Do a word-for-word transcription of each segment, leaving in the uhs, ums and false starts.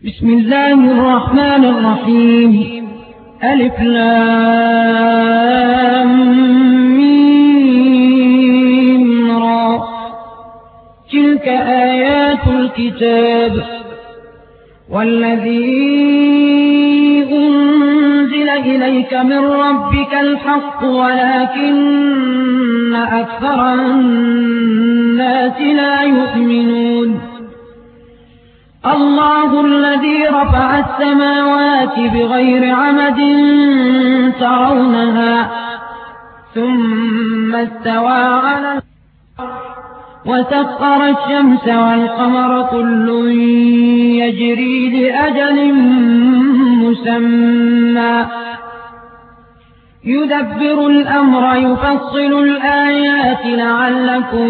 بسم الله الرحمن الرحيم. ألف لام ميم را. تلك آيات الكتاب والذي أنزل إليك من ربك الحق ولكن أكثر الناس لا يؤمنون. الله الذي رفع السماوات بغير عمد ترونها ثم استوى على وسخر الشمس والقمر كل يجري لأجل مسمى يدبر الأمر يفصل الآيات لعلكم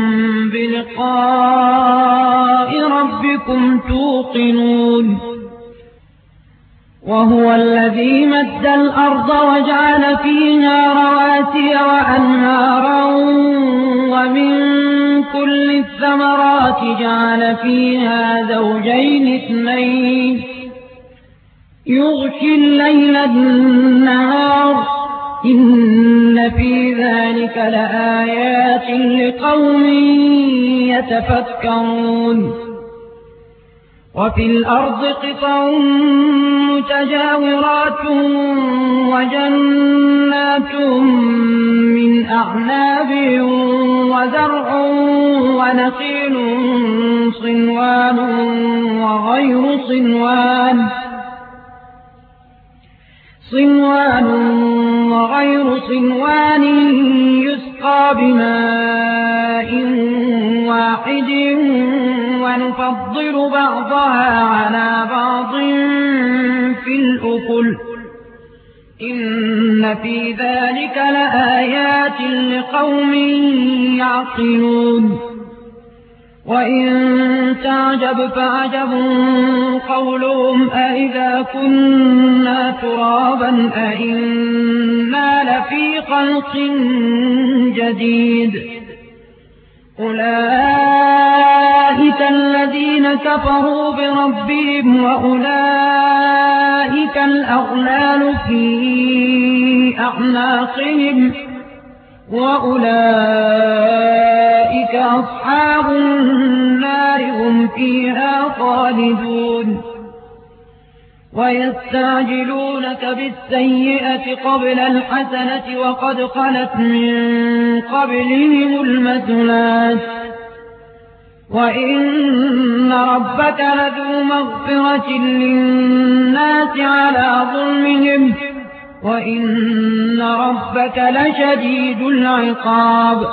بلقاء ربكم توقنون. وهو الذي مد الأرض وجعل فيها رواسي وأنهارا ومن كل الثمرات جعل فيها زوجين اثنين يغشي الليل النهار إن في ذلك لآيات لقوم يتفكرون. وفي الأرض قطع متجاورات وجنات من أعناب وزرع ونخيل صنوان وغير صنوان صنوان وغير صنوان يسقى بماء واحد ونفضل بعضها على بعض في الأكل إن في ذلك لآيات لقوم يعقلون. وإن تعجب فعجب قولهم أإذا كنا ترابا أإنا لفي خلق جديد. أولئك الذين كفروا بربهم وأولئك الأغلال في أعناقهم وأولئك أصحاب النار هم فيها خالدون. ويستعجلونك بالسيئة قبل الحسنة وقد خلت من قبلهم المثلات وإن ربك لذو مغفرة للناس على ظلمهم وإن ربك لشديد العقاب.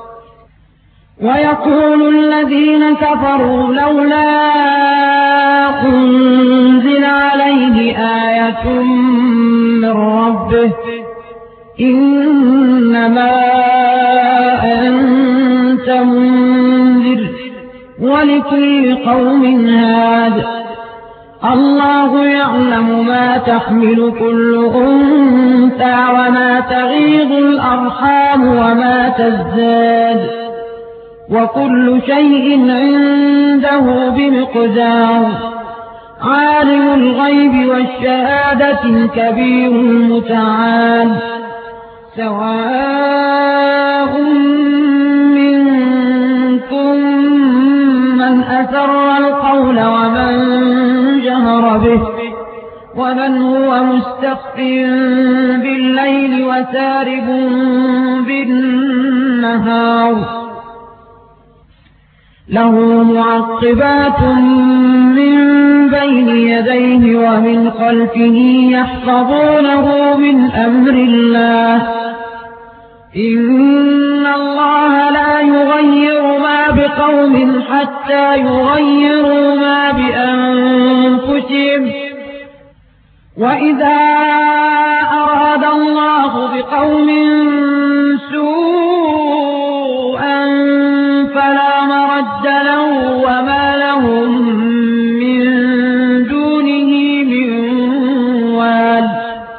ويقول الذين كفروا لولا أنزل عليه آية من ربه إنما أنت منذر ولكل قوم هاد. الله يعلم ما تحمل كل أنثى وما تغيض الأرحام وما تزداد وكل شيء عنده بمقدار. عالم الغيب والشهادة الكبير المتعال. سواء منكم من أسر القول ومن جهر به ومن هو مستخف بالليل وسارب بالنهار. له معقبات من بين يديه ومن خلفه يحفظونه من أمر الله. إن الله لا يغير ما بقوم حتى يغيروا ما بأنفسهم. وإذا أراد الله بقوم سوءا فلا مرد له وما لهم من دونه من وال.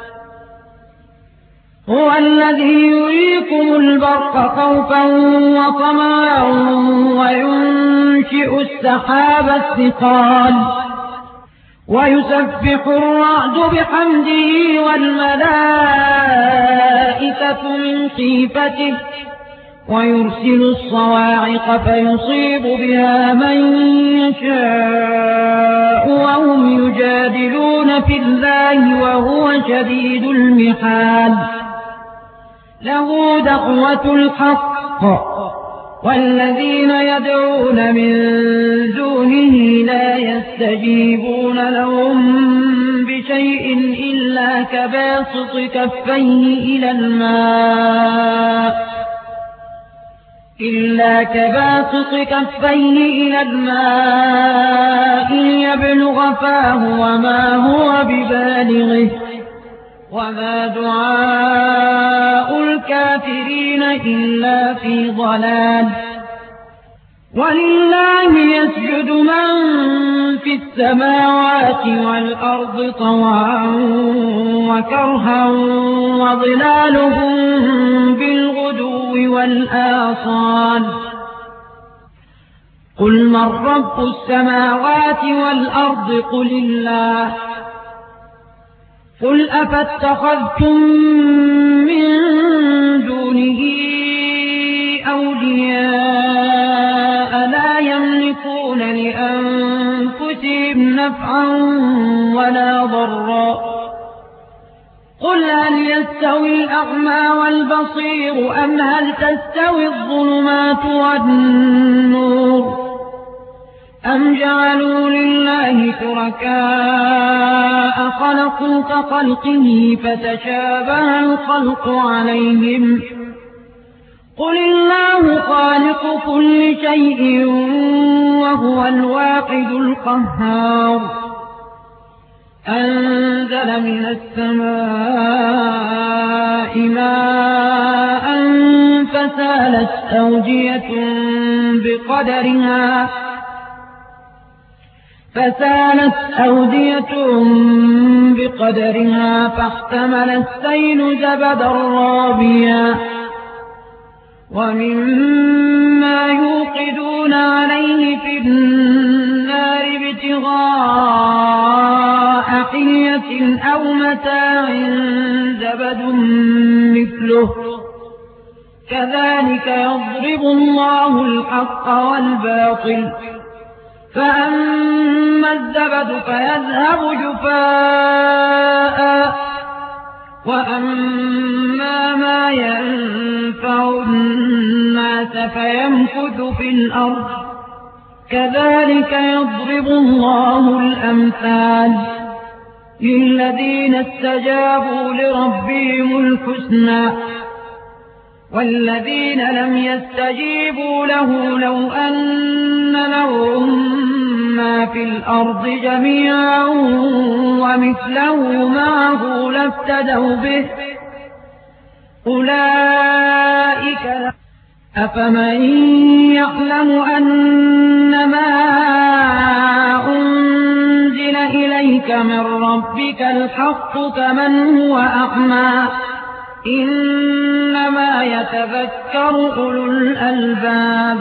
هو الذي يريكم البرق خوفا وطمعا وينشئ السحاب الثقال ويسبح الرعد بحمده والملائكة من خيفته ويرسل الصواعق فيصيب بها من يشاء وهم يجادلون في الله وهو شديد المحال له دعوة الحق والذين يدعون من دونه لا يستجيبون لهم بشيء إلا كباسط كفيه إلى الماء إلا كباسط كفيه إلى الماء ليبلغ فاه وما هو ببالغه وما دعاء الكافرين إلا في ضلال ولله يسجد من في السماوات والأرض طوعا وكرها وظلالهم بالغدو والآصال قل من رب السماوات والأرض قل الله قل أفاتخذتم من دونه أولياء لا يملكون لأنفسهم نفعا ولا ضرا قل هل يستوي الأعمى والبصير أم هل تستوي الظلمات والنور أم جعلوا لله شركاء خلقوا كخلقه فتشابه الخلق عليهم قل الله خالق كل شيء وهو الواحد القهار أنزل من السماء ماء فسالت أودية بقدرها فسالت أودية بقدرها فاحتمل السيل زبدا رابيا ومما يوقدون عليه في النار ابتغاء حلية أو متاع زبد مثله كذلك يضرب الله الحق والباطل فأما الزبد فيذهب جفاء وأما ما ينفع الناس فيمكث في الأرض كذلك يضرب الله الأمثال للذين استجابوا لربهم الحسنى والذين لم يستجيبوا له لو أن لهم ما في الأرض جميعا ومثله معه لافتدوا به أولئك أفمن يعلم أنما أنزل إليك من ربك الحق كمن هو أعمى إنما يتذكر أولو الألباب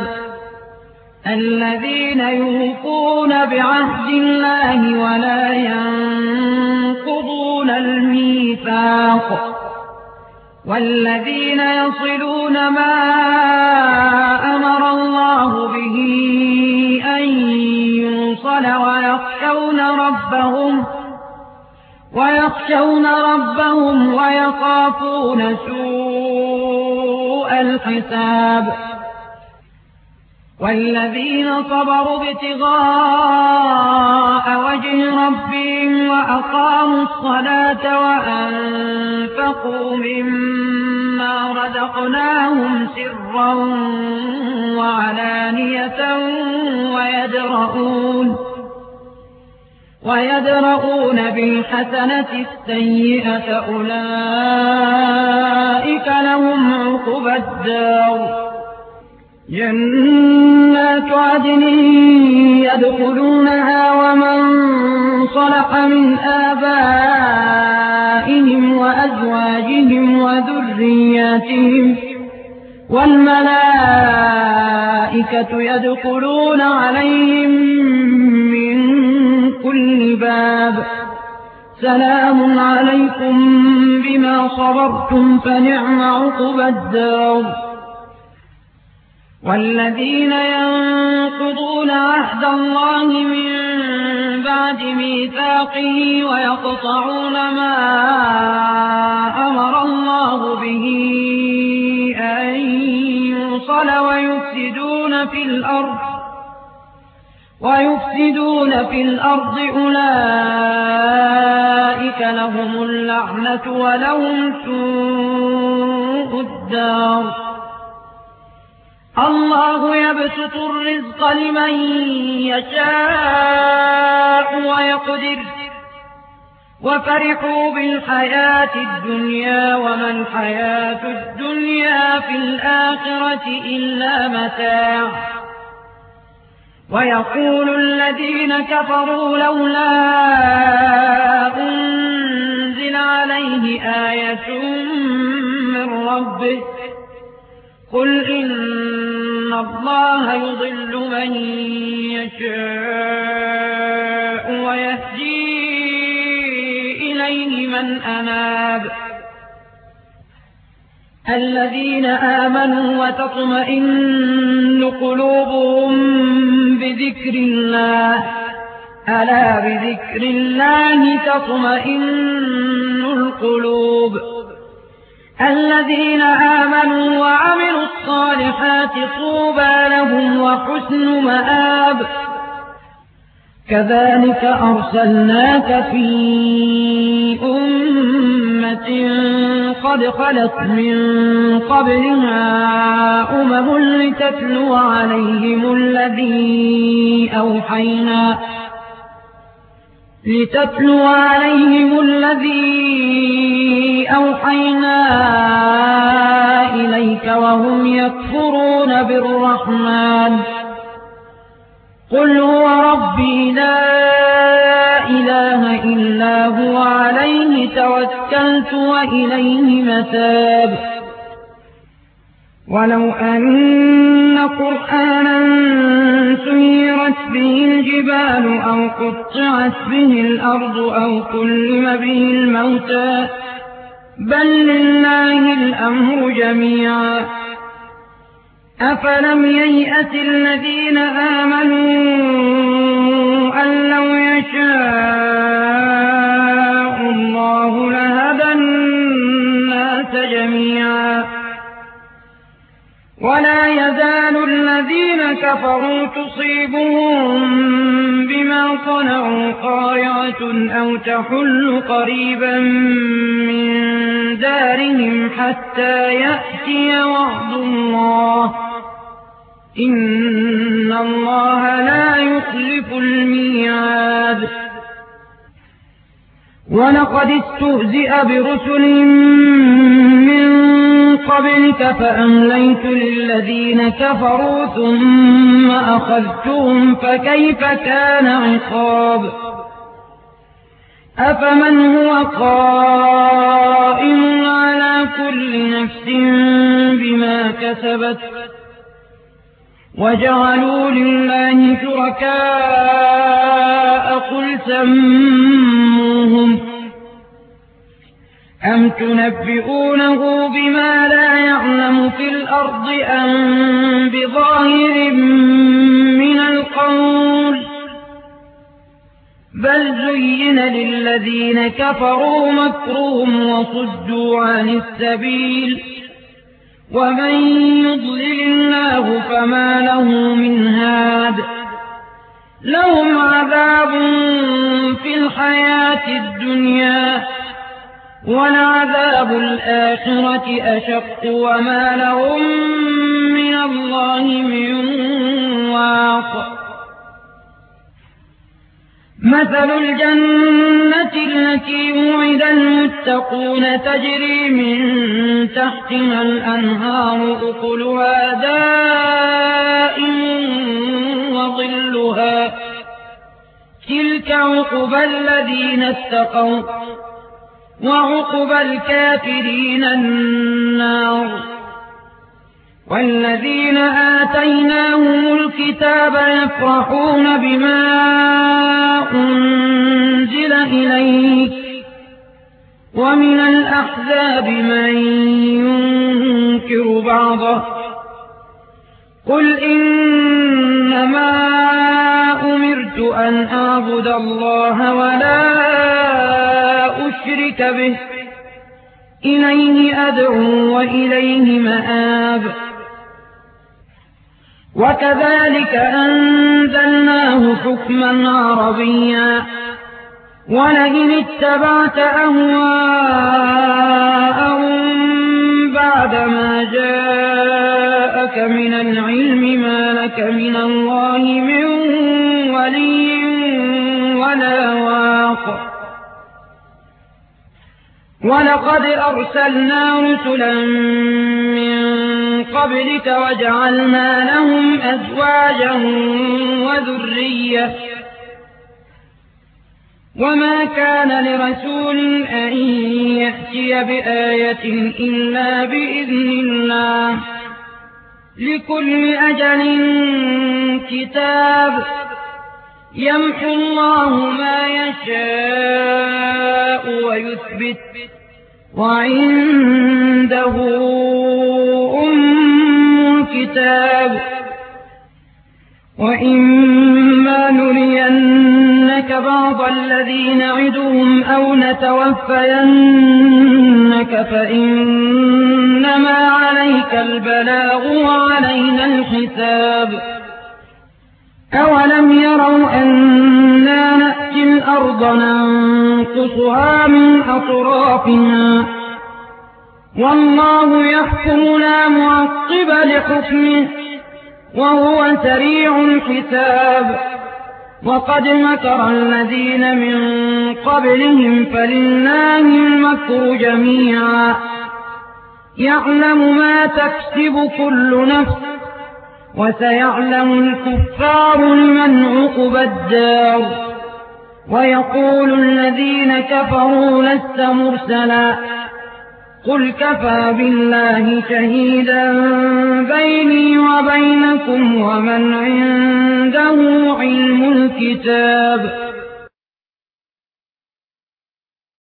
الذين يوفون بعهد الله ولا ينقضون الميثاق والذين يصلون ما أمر الله به أن يوصل ويخشون ربهم ويخشون ربهم ويخافون سوء الحساب والذين صبروا ابتغاء وجه ربهم وأقاموا الصلاة وأنفقوا مما رزقناهم سرا وعلانية ويدرؤون ويدرؤون بالحسنة السيئة أولئك لهم عقبى الدار جنات عدن يدخلونها ومن صلح من آبائهم وأزواجهم وذرياتهم والملائكة يدخلون عليهم من كل الباب سلام عليكم بما صبرتم فنعم عقبى الدار. والذين ينقضون عهد الله من بعد ميثاقه ويقطعون ما أمر الله به أن يوصل ويفسدون في الأرض ويفسدون في الأرض أولئك لهم اللعنة ولهم سوء الدار. الله يبسط الرزق لمن يشاء ويقدر وفرحوا بالحياة الدنيا وما الحياة الدنيا في الآخرة إلا متاع. ويقول الذين كفروا لولا أنزل عليه آية من ربه قل إن الله يضل من يشاء ويهدي إليه من أناب. الذين آمنوا وتطمئن قلوبهم بذكر الله ألا بذكر الله تطمئن القلوب. الذين آمنوا وعملوا الصالحات طوبى لهم وحسن مآب. كذلك أرسلناك في أمة قد خلت من قبلها أمم لتتلو عليهم الذي أوحينا لتتلو عليهم الذي أوحينا إليك وهم يكفرون بالرحمن قل هو ربي لا إله إلا هو عليه توكلت وإليه متاب. ولو أن قرآنا سيرت به الجبال أو قطعت به الأرض أو كلم به الموتى بل لله الأمر جميعا. أفلم ييأس الذين آمنوا أن لو يشاء الله لهدى الناس جميعا. ولا يزال الذين كفروا تصيبهم بما صنعوا قارعة أو تحل قريبا من دارهم حتى يأتي وعد الله إن الله لا يخلف الميعاد. ولقد استهزئ برسل من قبلك فأمليت للذين كفروا ثم أخذتهم فكيف كان عقاب. أفمن هو قائم على كل نفس بما كسبت وجعلوا لله شركاء قل سموهم أم تنبئونه بما لا يعلم في الأرض أم بظاهر من القول بل زين للذين كفروا مكرهم وصدوا عن السبيل ومن يضلل الله فما له من هاد. لهم عذاب في الحياة الدنيا ولعذاب الآخرة أشق وما لهم من الله من واق. مثل الجنة التي وعد المتقون تجري من تحتها الأنهار أكلها دائم وظلها تلك عقبى الذين اتقوا وعقبى الكافرين النار. والذين آتيناهم الكتاب يفرحون بما أنزل ومن الأحزاب من ينكر بعضه قل إنما أمرت أن أعبد الله ولا أشرك به إليه أدعو وإليه مآب وكذلك أنزلناه حكما عربيا ولئن اتبعت أهواءهم بعدما جاءك من العلم ما لك من الله من ولي ولا واق ولقد أرسلنا رسلا من قبلك وجعلنا لهم أزواجا وذرية وما كان لرسول أن يأتي بآية إلا بإذن الله لكل أجل كتاب يمحو الله ما يشاء ويثبت وعنده أم الكتاب وإما نرينك بعض الذي نعدهم أو نتوفينك فإنما عليك البلاغ وعلينا الحساب أولم يروا أنا نأتي الأرض ننقصها من أطرافها والله يحكم لا معقب لحكمه وهو سريع الحساب وقد مكر الذين من قبلهم فلله المكر جميعا يعلم ما تكسب كل نفس وسيعلم الكفار لمن عقبى الدار ويقول الذين كفروا لست مرسلا قل كفى بالله شهيدا بيني وبينكم ومن عنده علم الكتاب